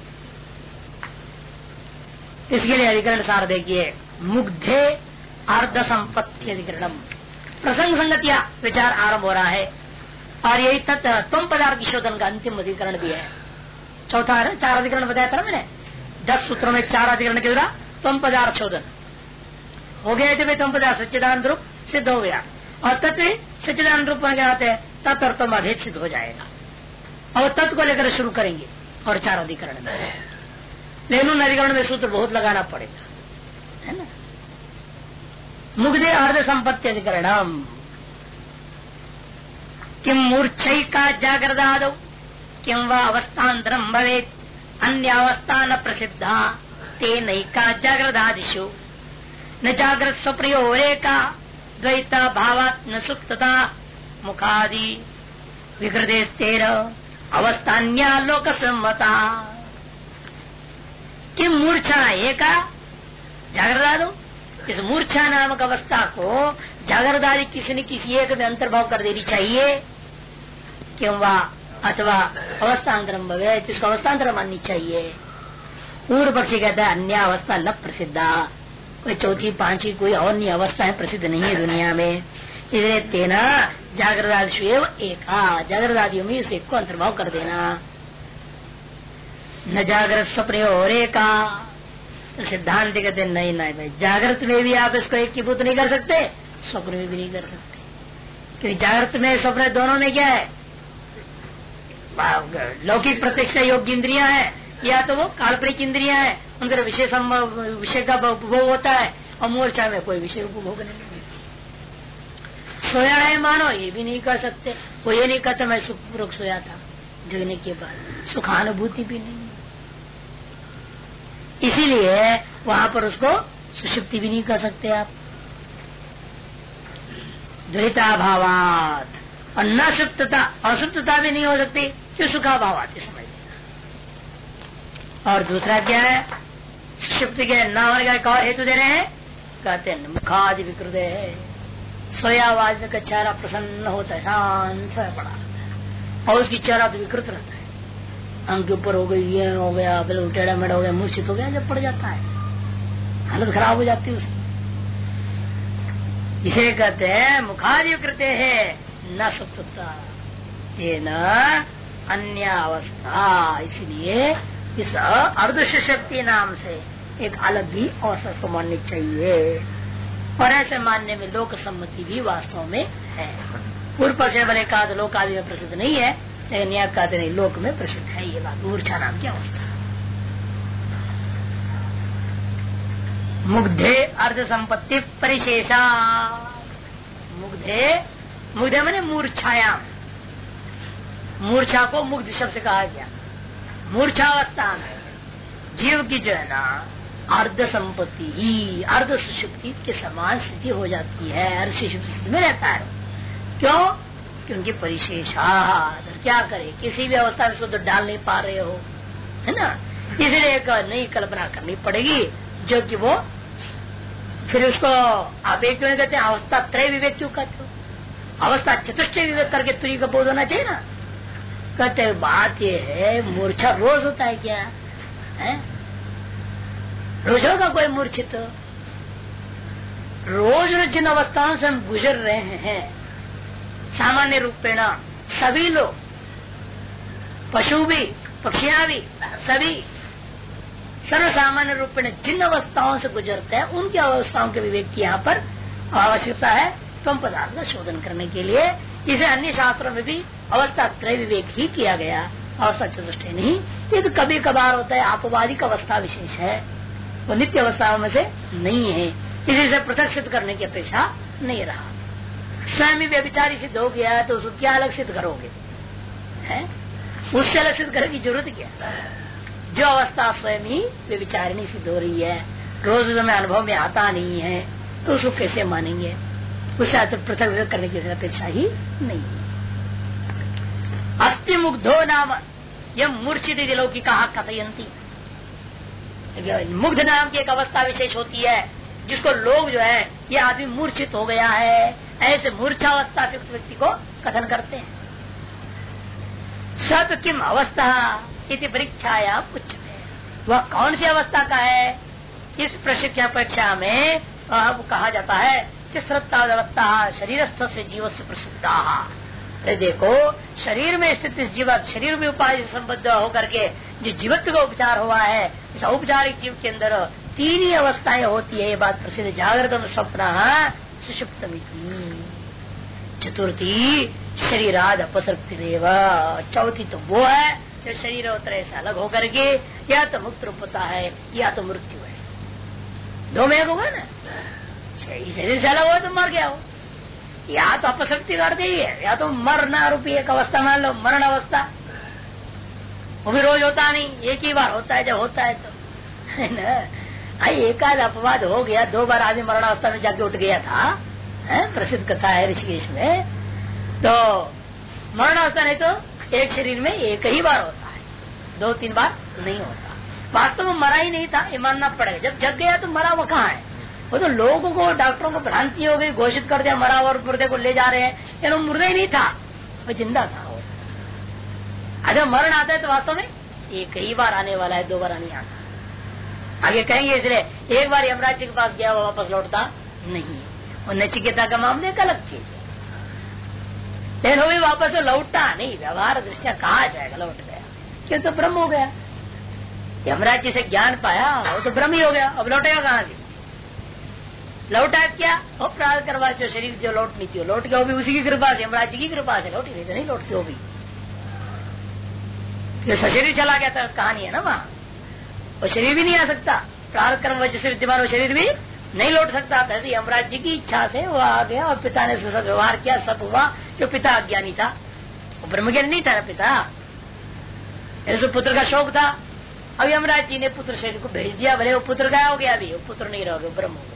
इसके लिए अधिकरण सार देखिए, मुग्धे अर्ध संपत्ति अधिकरणम, प्रसंग संगतिया विचार आरंभ हो रहा है। और यही तत्व तुम पदार्थ की शोधन का अंतिम अधिकरण भी है। चौथा है, 4 अधिकरण बताया था ना मैंने, 10 सूत्रों में 4 अधिकरण के द्वारा तुम पदार्थ शोधन हो गए थे। तुम पदार्थ सच्चिदानंद रूप सिद्ध हो गया, और तत्व सच्चिदानंद रूप बन जाते हैं, तत्व और तुम अभेद सिद्ध हो जाएगा। और तत्व को लेकर शुरू करेंगे और 4 अधिकरण में, लेकिन उन अधिकरण में सूत्र बहुत लगाना पड़ेगा, है ना। मुग्धे अर्ध संपत्ति अधिकरणम किम मूर्छई का जागृदादौ किम व अवस्थान्तरम भवेत् अन्य अवस्था न प्रसिद्धा तेनैका जागृदादिषु न जागृत स्वप्रियोरेका द्वैता भावात् न सुप्तता मुखादि विकृतेस्तेर अवस्थान्या लोक सम्मता। किम मूर्छा एका जागृदादौ, इस मूर्छा नामक अवस्था को जागृदादि किसी न किसी एक में अंतर्भाव कर देनी चाहिए। क्यों वा अथवा अवस्थान्तरम भवेत्, इसको अवस्थान्तर माननी चाहिए। पूर्व पक्षी कहता है अन्य अवस्था न प्रसिद्धा, कोई चौथी पांचवी कोई और अन्य अवस्था है प्रसिद्ध नहीं है दुनिया में। इसलिए तेना जागृदादिषु एव एका, जागृदादियों में उसे को अंतर्भाव कर देना। न जागृत स्वप्न और एका, तो सिद्धांत कहते नहीं नहीं भाई, जागृत में भी आप इसको एक की भूत नहीं कर सकते, स्वप्न में भी नहीं कर सकते। क्योंकि जागृत में स्वप्न दोनों में क्या है, लौकिक प्रत्यक्ष योग्य इंद्रियां है, या तो वो काल्पनिक इंद्रियां है, उनका विषय का उपभोग होता है, और मूर्छा में कोई विषय उपभोग नहीं। सोया है मानो, ये भी नहीं कर सकते। वो ये नहीं कहते मैं सुखपूर्वक सोया था, जगने के बाद सुखानुभूति भी नहीं। इसीलिए वहां पर उसको सुषुप्ति भी नहीं कर सकते आप। द्वैताभावात, और न सुप्तता, असुप्तता भी नहीं हो सकती, क्यों सुखाभावात समझ लेना। और दूसरा क्या है, सुषुप्ति के न होने का कौन हेतु दे रहे हैं, कहते हैं मुखादि विकृत है, सोया आवाज में चेहरा प्रसन्न होता है, शांत सोया पड़ा, और उसकी चेहरा तो विकृत रहता है, अंग के ऊपर हो गई, ये हो गया, बिल्कुल टेढ़ा मेढ़ा हो गया, मूर्छित हो गया, जब पड़ जाता है हालत खराब हो जाती है उसकी। इसे कहते हैं मुखादि विकृत है न सुप्तता न अन्य अवस्था। इसलिए इस अर्ध सुषुप्ति नाम से एक अलग ही अवस्था को माननी चाहिए, और ऐसे मानने में लोक सम्मति भी वास्तव में है। पूर्व पक्ष बने कहा लोक आदि में प्रसिद्ध नहीं है, लेकिन यहाँ कहते नहीं, लोक में प्रसिद्ध है ये बात, मूर्छा नाम की अवस्था। मुग्धे अर्ध संपत्ति परिशेषा, मुग्धे माने मूर्छायाम, मूर्छा को मुग्ध शब्द से कहा गया। मूर्छावस्था में जीव की जो है ना अर्ध संपत्ति ही अर्ध सुषुप्ति के समान स्थिति हो जाती है, अर्ध सुषुप्ति स्थिति में रहता है। क्यों? क्योंकि परिशेषा, क्या करे, किसी भी अवस्था में शुद्ध डाल नहीं पा रहे हो, है ना, इसलिए एक नई कल्पना करनी पड़ेगी, जो कि वो फिर उसको आप एक क्यों कहते हैं, अवस्था त्रय विवेक क्यों कहते हो, अवस्था चतुष्टय विवेक करके तुरी का बोध होना चाहिए ना। कहते बात ये है, मूर्छा रोज होता है क्या है? रोज होगा कोई मूर्छित? रोज रोज जिन अवस्थाओं से हम गुजर रहे हैं, सामान्य रूपेण सभी लोग, पशु भी पक्षियां भी सभी सर्वसामान्य रूपेण जिन अवस्थाओं से गुजरते हैं, उनकी अवस्थाओं के विवेक की यहाँ पर आवश्यकता है त्वम पदार्थ का शोधन करने के लिए। इसे अन्य शास्त्रों में भी अवस्था त्रय विवेक ही किया गया, अवस्था चतुष्टय नहीं। ये तो कभी कभार होता है, आपवादिक अवस्था विशेष है, वो नित्य अवस्थाओं में से नहीं है, इसी से पृथक सिद्ध करने की अपेक्षा नहीं रहा। स्वयं ही व्यभिचारी सिद्ध हो गया तो उसको क्या अलग सिद्ध करोगे, है? उससे अलग सिद्ध करने की जरूरत क्या? जो अवस्था स्वयं ही व्यभिचारिणी सिद्ध हो रही है, रोज में अनुभव में आता नहीं है, तो उसको कैसे मानेंगे? उससे तो पृथक करने की अपेक्षा ही नहीं। अस्ति मुग्धो नाम यह मूर्छित लोकी कहा कथयंती, मुग्ध नाम की एक अवस्था विशेष होती है जिसको लोग जो है ये आदमी मूर्छित हो गया है, ऐसे मूर्छावस्था से व्यक्ति को कथन करते हैं। सत किम अवस्था इति परीक्षाया उच्चते, वह कौन सी अवस्था का है? इस प्रशिक्षण परीक्षा में कहा जाता है श्रद्धावस्था शरीरस्थ से जीव से प्रसिद्धा। अरे देखो, शरीर में स्थित जीवत, शरीर में उपाधि से संबद्ध होकर के जो जीवत्व का उपचार हुआ है, इस औपचारिक जीव के अंदर तीन ही अवस्थाएं होती है, ये बात प्रसिद्ध। जागृत स्वप्न सुषुप्तमिति, चतुर्थी शरीराद अपसृप्तिरेव, चौथी तो वो है जो शरीर और त्रय से अलग होकर के या तो मुक्त रूप होता है या तो मृत्यु है, दो में एक होगा ना। शरीर से अलग हो तो मर गया हो, या तो अपशक्ति कर दी है, या तो मरना रूपी एक अवस्था मान लो, मरण अवस्था। वो भी रोज होता नहीं, एक ही बार होता है, जब होता है तो, है ना। एक आध अपवाद हो गया, 2 बार आदमी मरण अवस्था में जाके उठ गया था, है? प्रसिद्ध कथा है ऋषिकेश में। तो मरण अवस्था नहीं तो एक शरीर में एक ही बार होता है, 2-3 बार नहीं होता। वास्तव में मरा ही नहीं था, ये मानना पड़ेगा। जब जग गया तो मरा वो कहाँ है? वो तो लोगों को, डॉक्टरों को भ्रांति हो गई, घोषित कर दिया मरा और मुर्दे को ले जा रहे हैं, लेकिन मुर्दा ही नहीं था, वो जिंदा था। अगर मरण आता है तो वास्तव में एक ही बार आने वाला है, 2 बार नहीं आता। आगे कहेंगे, इसलिए एक बार यमराज जी के पास गया, वो वापस लौटता नहीं। और नचिकेता का मामले एक अलग चीज है, लेकिन वो भी वापस लौटा नहीं। व्यवहार दृष्टिया कहा जाएगा लौट गया, क्यों? तो ब्रह्म हो गया। यमराज जी से ज्ञान पाया, वो तो ब्रह्म ही हो गया, अब लौटेगा कहाँ से? लौटा क्या? वो प्रार्थ करवा, जो शरीर जो लौटनी थी लौट गया, वो भी उसी की कृपा से, यमराज जी की कृपा से लौटी, नहीं तो नहीं लौटते। वो भी शरीर चला गया था, कहानी है ना वहाँ। वो शरीर भी नहीं आ सकता, प्रार्थ कर्म वजह से विद्यमान वो शरीर भी नहीं लौट सकता था। ऐसे यमराज जी की इच्छा से वो आ गया और पिता ने उसके साथ व्यवहार किया, सब हुआ। जो पिता अज्ञानी था, वो ब्रह्मज्ञानी नहीं था ना पिता, ऐसे पुत्र का शौक था। अब यमराज जी ने पुत्र शरीर को भेज दिया, भले वो पुत्र गाया हो गया, अभी वो पुत्र नहीं रह गया, ब्रह्म हो गया।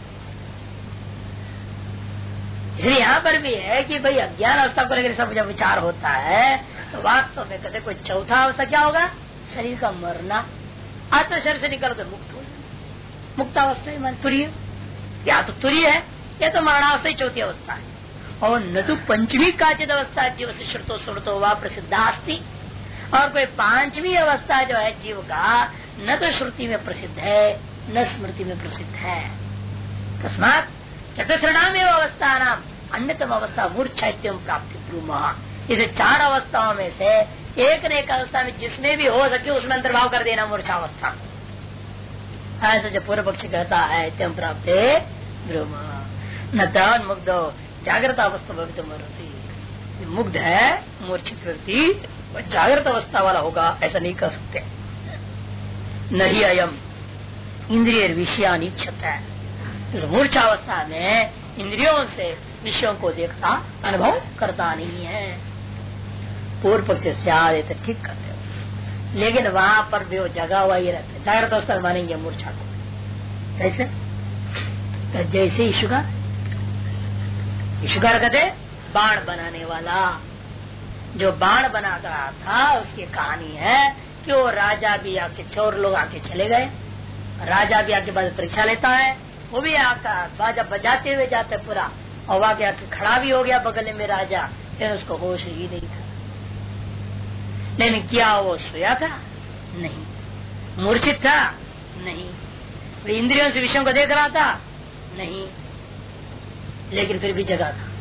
इसलिए यहाँ पर भी है कि भाई अज्ञान अवस्था को लेकर सब जब विचार होता है तो वास्तव में कहते कोई चौथा अवस्था क्या होगा? शरीर का मरना, आत्म शरीर से निकल कर मुक्त हो जाए, मुक्तावस्था मान तुरीय, या तो तुरीय है या तो मरणावस्था ही चौथी अवस्था है। और न तो पंचमी काचित अवस्था जीव से श्रुतो स्मृतो व प्रसिद्धास्ति, और कोई 5वीं अवस्था जो है जीव का न तो श्रुति में प्रसिद्ध है न स्मृति में प्रसिद्ध है। तस्मात् चतुर्णाम अवस्था नाम अन्यतम अवस्था मूर्छा प्राप्ति ब्रूमः। इसे 4 अवस्थाओं में से एक न एक अवस्था में जिसमें भी हो सके उसमें अंतर्भाव कर देना मूर्छा अवस्था को। ऐसा जो पूर्व पक्षी कहता है त्यम प्राप्ते ब्रूमः न तन मुग्धो जागृत अवस्था भवितुम अर्हति। मुग्ध है मूर्छित व्यक्ति जागृत अवस्था वाला होगा ऐसा नहीं कर सकते। नहीं अयम इंद्रिय विषयानी क्षत है, इस मूर्छावस्था में इंद्रियों से विषयों को देखता अनुभव करता नहीं है। पूर्व पक्ष से तो ठीक करते हो, लेकिन वहां पर भी वो जगा हुआ ही रहता है। जागृत अवस्था मानेंगे मूर्छा को कैसे? तो जैसे ईशुकार कहते बाण बनाने वाला, जो बाण बना रहा था उसकी कहानी है कि वो राजा भी आके, चोर लोग आके चले गए, राजा भी आके बाद परीक्षा लेता है, वो भी आता बाजा बजाते हुए जाते पूरा, और वहां के आके खड़ा भी हो गया बगल में राजा, फिर उसको होश ही नहीं था। लेकिन क्या वो सोया था? नहीं। मूर्छित था? नहीं। इंद्रियों से विषयों को देख रहा था? नहीं। लेकिन फिर भी जगा था।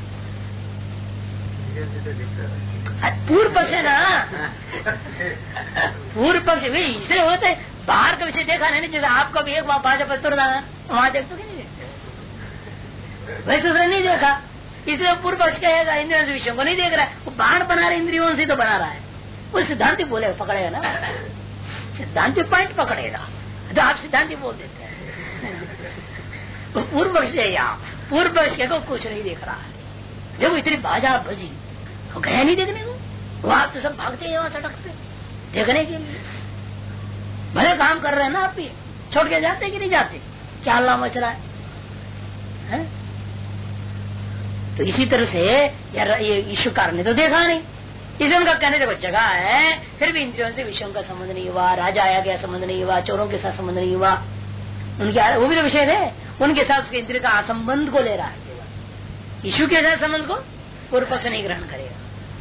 पूर्व पक्ष है ना, पूर्व पक्ष भी इसलिए होते है, बाहर का विषय देखा नहीं, जैसे आपका भी एक बाजा पर तुर वहां देखते कि नहीं देखते, वैसे उसने नहीं देखा, इसलिए पूर्व पक्ष कहेगा इंद्रियों से विषयों को नहीं देख रहा है, वो बाण बना रहे इंद्रियों से तो बना रहा है। वो सिद्धांति बोले पकड़ेगा ना, सिद्धांति पॉइंट पकड़ेगा, तो आप सिद्धांति बोल देते हैं। पूर्व पक्ष है यहाँ, पूर्व पक्ष को कुछ नहीं देख रहा है। जब इतनी बाजा बजी तो गया नहीं देखने को, वहां तो सब भागते हैं वहां सड़कते देखने के लिए। भले काम कर रहे हैं ना, आप भी छोड़ के जाते कि नहीं जाते? क्या हल्ला मच रहा है? तो इसी तरह से यार ये ईशुकार ने तो देखा नहीं, इसलिए उनका कहने देखो जगह है, फिर भी इंद्रियों से विषयों का संबंध नहीं हुआ, राजा आया गया संबंध नहीं हुआ, चोरों के साथ संबंध नहीं हुआ, उनके वो भी तो विषय थे, उनके साथ उसके इंद्रिय का असंबंध को ले रहा है। ईशु के साथ संबंध को पूर्व पक्ष नहीं ग्रहण करेगा।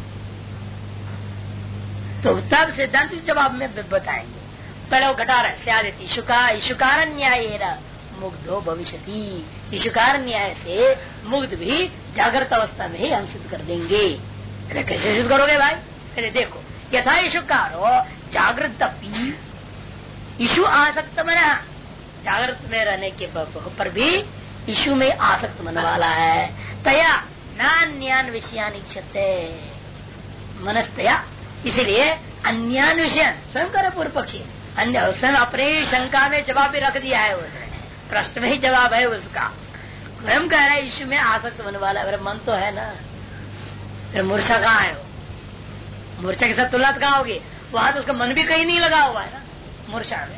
तो तब सिद्धांत जवाब में बताएंगे। पहले वो घटा रहे ईशुकार न्याय मुग्धो भविष्यति, ईशुकार न्याय से मुग्ध भी जागृत अवस्था में ही हम सिद्ध कर देंगे। कैसे सिद्ध करोगे भाई? अरे देखो, यथा ईशुकार हो जागृत ईशु आसक्त मना, जागृत में रहने के पर भी ईशु में आसक्त मन वाला है। तया नान्यान विषयान इच्छते मनस्तया, इसलिए अन्यान विषय स्वयं करे पूर्व पक्षी, अन्य स्वयं अपने शंका में जवाब भी रख दिया है, उसने प्रश्न में ही जवाब है उसका। स्वयं कह रहा है ईशु में आसक्त मन वाला, अगर मन तो है ना, फिर मूर्छा कहाँ है? वो मूर्छा के साथ तुलना कहाँ होगी? वहां तो उसका मन भी कहीं नहीं लगा हुआ है ना मूर्छा में,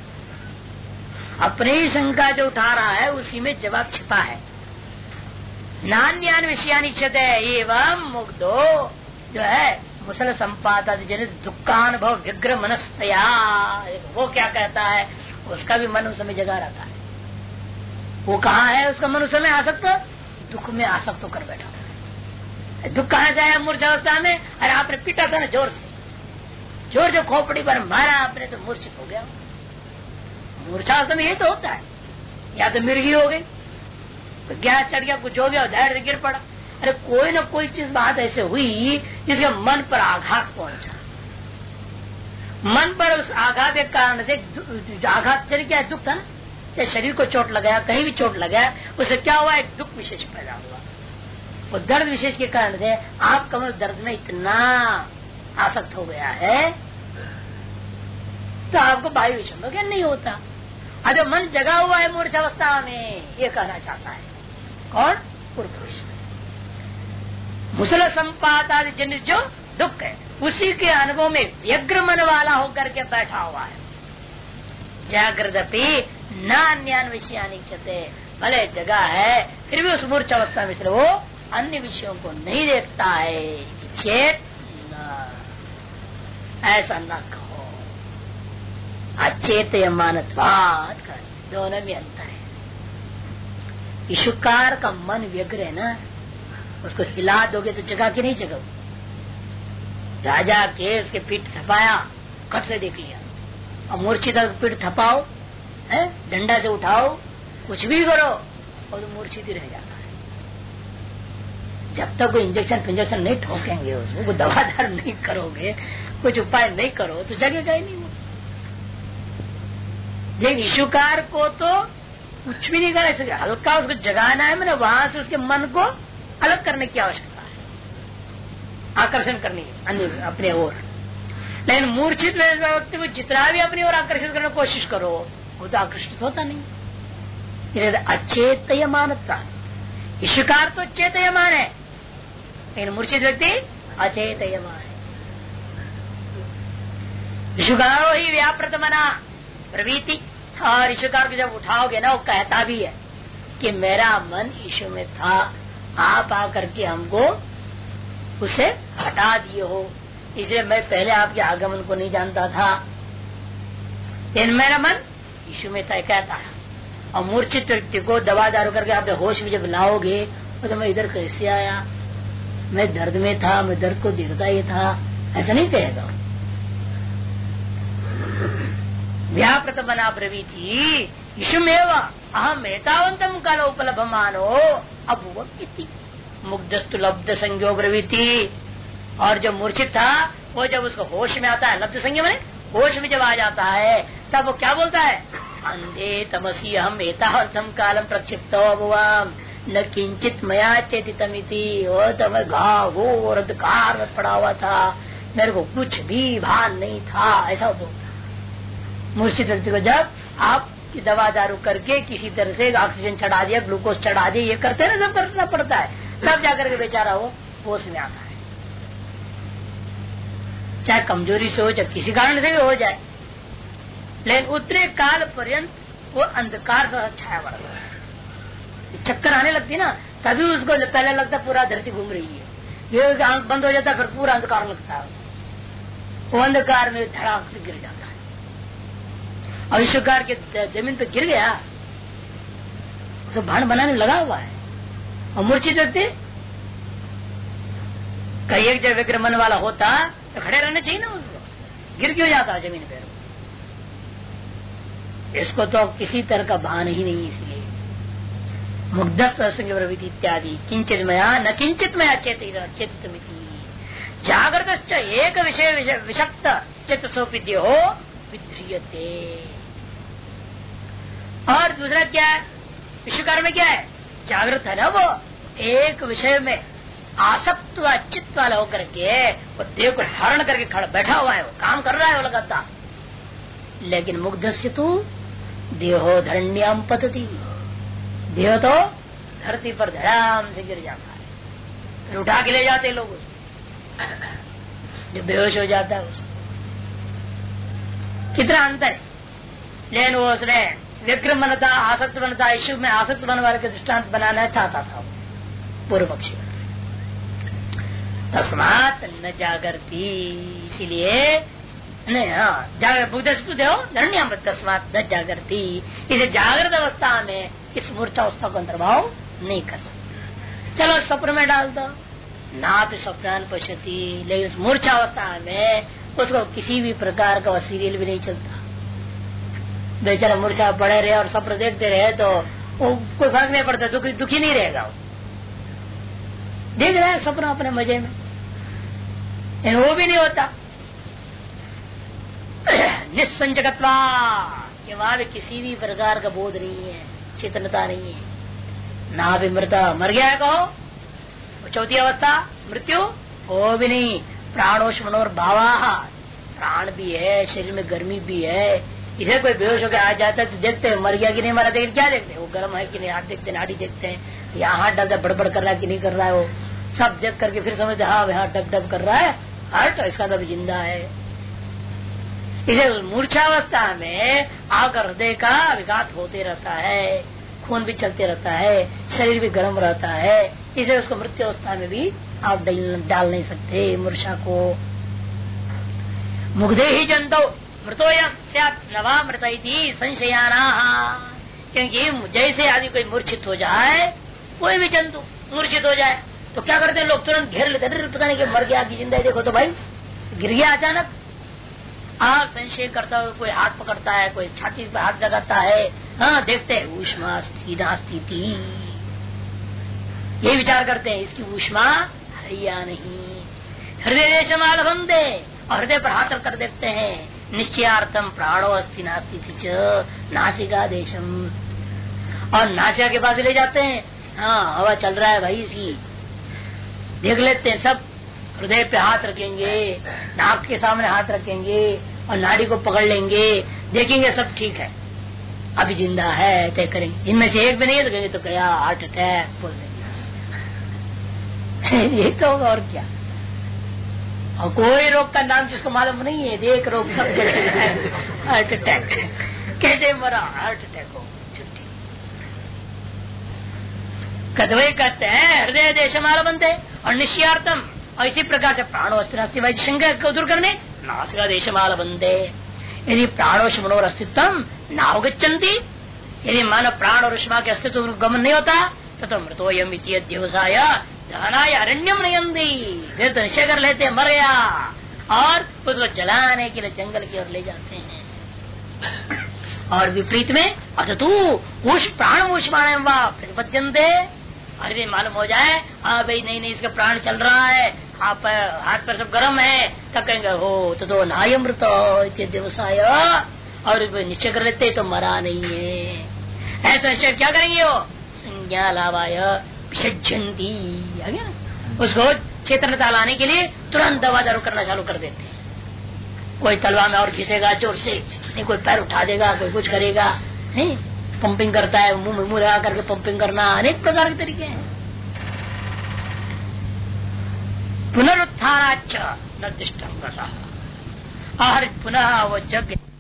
अपने ही शंका जो उठा रहा है उसी में जवाब छिपा है। नान्यान विषयानि इच्छते एवं मुग्धो जो है मुसल संपाता जनित दुखानुभव व्यग्र मनस्तया, वो क्या कहता है? उसका भी मन उस समय जगा रहता है। वो कहाँ है? उसका मन उस समय आसक्त, दुख में आसक्त होकर बैठा है। दुख कहाँ से आया? मूर्छा अवस्था में। अरे आपने पीटा था ना जोर से, जोर जो खोपड़ी पर मारा आपने तो मूर्छित हो गया। मूर्छा में ये तो होता है, या तो मिर्गी हो गई, तो गैस चढ़ गया, कुछ हो गया, धैर्य गिर पड़ा। अरे कोई ना कोई चीज बात ऐसे हुई जिसके मन पर आघात पहुंचा, मन पर उस आघात के कारण से आघात चल गया, दुख था ना, चाहे शरीर को चोट लगाया, कहीं भी चोट लगाया, उससे क्या हुआ? एक दुख विशेष पैदा हुआ। वो दर्द विशेष के कारण से आपका मन दर्द में इतना आसक्त हो गया है तो आपको वायु विषम ज्ञान नहीं होता। अरे मन जगा हुआ है मूर्छावस्था में, ये कहना चाहता है कौन? पूर्व पुरुष। मुसल संपातादि जनित जो दुख है उसी के अनुभव में व्यग्र मन वाला होकर के बैठा हुआ है। जागृति न अन्यान विषयानि इच्छते, भले जगह है फिर भी उस मूर्छावस्था में से वो अन्य विषयों को नहीं देखता है। चेत ऐसा न कहो, अचेत मानत्वात कर, दोनों में अंतर है। ईशुकार का मन व्यग्र है ना, उसको हिला दोगे तो जगह की नहीं जगह। राजा के उसके पीठ थपाया, कट से देख लिया, और मूर्छित पीठ थपाओ, डंडा से उठाओ, कुछ भी करो और तो मूर्छित ही रह जाता है। जब तक कोई इंजेक्शन नहीं ठोकेंगे उसको, कोई दवादार नहीं करोगे, कुछ उपाय नहीं करो तो जगेगा ही नहीं। लेकिन ईशुकार को तो कुछ भी नहीं कर सकते, हल्का उसको जगाना है, मैंने वहां से उसके मन को अलग करने की आवश्यकता है। आकर्षण करनी है अन्य अपने ओर। लेकिन मूर्छित व्यक्ति को जितना भी अपनी ओर आकर्षित करने की कोशिश करो वो तो आकर्षित होता नहीं। अचेतयमानता, शिकार तो चेतयमान है लेकिन मूर्छित व्यक्ति अचेतयमान है। ऋषुकारो ही व्यापृत मना प्रवृत्ति, और ऋषुकार को जब उठाओगे ना वो कहता भी है कि मेरा मन ईश्वर में था, आप आकर के हमको उसे हटा दिए हो, इसलिए मैं पहले आपके आगमन को नहीं जानता था, लेकिन मेरा मन ईश्वर में था कहता है। और मूर्छित व्यक्ति को दवा दारू करके आप होश में जब लाओगे तो मैं इधर कैसे आया, मैं दर्द में था, मैं दर्द को देखता ही था, ऐसा नहीं कहेगा। व्यापृत बना प्रवृत्ति ईशुमेव अहम एतावंतम काल उपलब्धमानो अभुवति मुग्धस्तु लब्ध संज्ञो प्रवृत्ति। और जब मूर्छित था वो जब उसको होश में आता है, लब्ध संज्ञा में होश में जब आ जाता है तब वो क्या बोलता है, अंधे तमसी हम एतावंतम कालम प्रक्षिप्तो अभुवाम न किंचित मया चेतितमिति। वो तो मैं घोर अंधकार में पड़ा हुआ था, मेरे को कुछ भी भान नहीं था, ऐसा बोलता। मूर्छित व्यक्ति को जब आप दवा दारू करके किसी तरह से ऑक्सीजन चढ़ा दिया, ग्लूकोज चढ़ा दिया, ये करते ना, सब करना पड़ता है, तब जाकर के बेचारा वो होश में आता है। चाहे कमजोरी से हो, चाहे किसी कारण से भी हो जाए, लेकिन उतने काल पर्यंत वो अंधकार से छाया पड़ रहा है। चक्कर आने लगती ना तभी उसको पहले लगता पूरा धरती घूम रही है, ये आंख बंद हो जाता फिर पूरा अंधकार लगता है, वो अंधकार में धड़ाक से गिर जाता है। और ईश्वर के जमीन पे गिर गया, उसे भाण बनाने लगा हुआ है। और मूर्छित व्यक्ति कई एक जब विग्रह मन वाला होता तो खड़े रहना चाहिए ना, उसको गिर क्यों जाता जमीन पे। इसको तो किसी तरह का भान ही नहीं, इसलिए मुग्धस्थ प्रवृत्ति इत्यादि किंचित मया न किंचित मया चेतमिति जागृत एक विषय विषक्त चित्त सोपिद्य हो विध्रियते। और दूसरा क्या है, विश्वकार में क्या है, जागृत है ना, वो एक विषय में आसक्त हुआ चित्त वाला होकर के वो देह को धारण करके खड़ा बैठा हुआ है, वो काम कर रहा है वो लगातार। लेकिन मुग्ध से तो देहो धरण्याम पतति, देह तो धरती पर धड़ाम से गिर जाता है, फिर उठा के ले जाते लोग उसको, जो बेहोश हो जाता है उसको। कितना अंतर है। लेकिन वो उसने विक्रम बनता, आसक्त बनता, ईश्वर में आसक्त बनने वाले के दृष्टांत बनाना चाहता था पूर्व पक्षी। तस्मात न जागृति, इसीलिए तस्मात न जागृति, इसे जागृत अवस्था में इस मूर्छावस्था को अंतर्भाव नहीं कर सकते। चलो स्वप्न में डाल दो, ना भी स्वप्न पश्यति, लेकिन इस मूर्छावस्था में उसको किसी भी प्रकार का सीरियल भी नहीं चलता। बेचारा मूर्छा पड़े रहे और स्वप्न देखते रहे तो वो कोई फर्क नहीं पड़ता, दुखी नहीं रहेगा। वो देख रहा है स्वप्न अपने मजे में, वो भी नहीं होता। निस्संजकत्वा के वहां भी किसी भी प्रकार का बोध नहीं है, चेतनता नहीं है। ना भी मृत मर गया है कहो, चौथी अवस्था मृत्यु वो भी नहीं। प्राणोश मनोर भावा, प्राण भी है, शरीर में गर्मी भी है। इसे कोई बेहोश होकर आ जाता है तो देखते हैं मर गया कि नहीं मरा, देखते क्या देखते हैं, वो गर्म है कि नहीं, हाथ देखते हैं, नाड़ी देखते हैं, यहाँ हाथ डालता बड़बड़ कर रहा है कि नहीं कर रहा है, वो सब देख करके फिर समझते हाँ यहाँ डब डब कर रहा है, हार्ट इसका तो जिंदा है। इसे मूर्छावस्था में आकर हृदय का विघात होते रहता है, खून भी चलते रहता है, शरीर भी गर्म रहता है। इसे उसको मृत्यु अवस्था में भी आप डाल नहीं सकते मूर्छा को। मुग्धे ही जंतो मृतोयम स्यात् नवा मृत संशयाना, क्योंकि जैसे आदि कोई मूर्छित हो जाए, कोई भी जंतु मूर्छित हो जाए तो क्या करते हैं लोग, तुरंत घेर लेते हैं, पता नहीं कि मर गया कि जिंदा है, देखो तो भाई गिर गया अचानक। आप संशय करता हो, कोई हाथ पकड़ता है, कोई छाती पर हाथ लगाता है, हाँ देखते हैं ऊष्मा स्थिति, ये विचार करते हैं इसकी ऊष्मा है या नहीं। हृदय देशम आलभंते, और हृदय पर हाथ कर देखते हैं, निश्चयार्थम प्राणो अस्ति नास्ति च नासिका देशम, और नासिका के पास ले जाते हैं, हाँ हवा चल रहा है भाई, इसी देख लेते हैं सब हृदय पे हाथ रखेंगे, नाक के सामने हाथ रखेंगे और नाड़ी को पकड़ लेंगे, देखेंगे सब ठीक है, अभी जिंदा है, तय करेंगे। इनमें से एक भी नहीं है तो कहेंगे तो क्या हार्ट अटैक बोल देंगे। ये तो होगा और क्या। और कोई रोग का नाम जिसको मालूम नहीं है, देख रोग सब हार्ट अटैक, कैसे मरा, हार्ट अटैक हो, छुट्टी। कदवे कहते हैं हृदय देशमाल बनते और निश्चयार्थम, और इसी प्रकार से प्राणो अस्ति वैद्य शंका को दूर करने नासिका देशमाल बनते। यदि प्राणोश मनोर अस्तित्व नावगच्छन्ति, यदि मानव प्राण और उष्मा के अस्तित्व गमन नहीं होता तो मृतोयम इत्याद्योसाय दहनाय अरण्यम नयन्ति, फिर तो निश्चय कर लेते मर गया और उसको जलाने के लिए जंगल की ओर ले जाते हैं। और विपरीत में अततु उष प्राण उष्माण प्रतिपद्यन्ते, अरे मालूम हो जाए हाँ भाई नहीं इसका प्राण चल रहा है, आप हाथ पर सब गर्म है, तब कहेंगे हो तो नायमृत व्यवसाय, और निश्चय कर लेते तो मरा नहीं है। ऐसा निश्चय क्या करेंगे वो संज्ञा लावाय विसर्जन्ति, उसको चेतनता लाने के लिए तुरंत दवा दारू करना चालू कर देते हैं। कोई तलवा में और घिसेगा जोर से, नहीं कोई पैर उठा देगा, कोई कुछ करेगा, नहीं पंपिंग करता है, मुंह लगा करके पंपिंग करना, अनेक प्रकार के तरीके हैं। पुनरुत्थानाच्च निर्दिष्टं और पुनः वो जग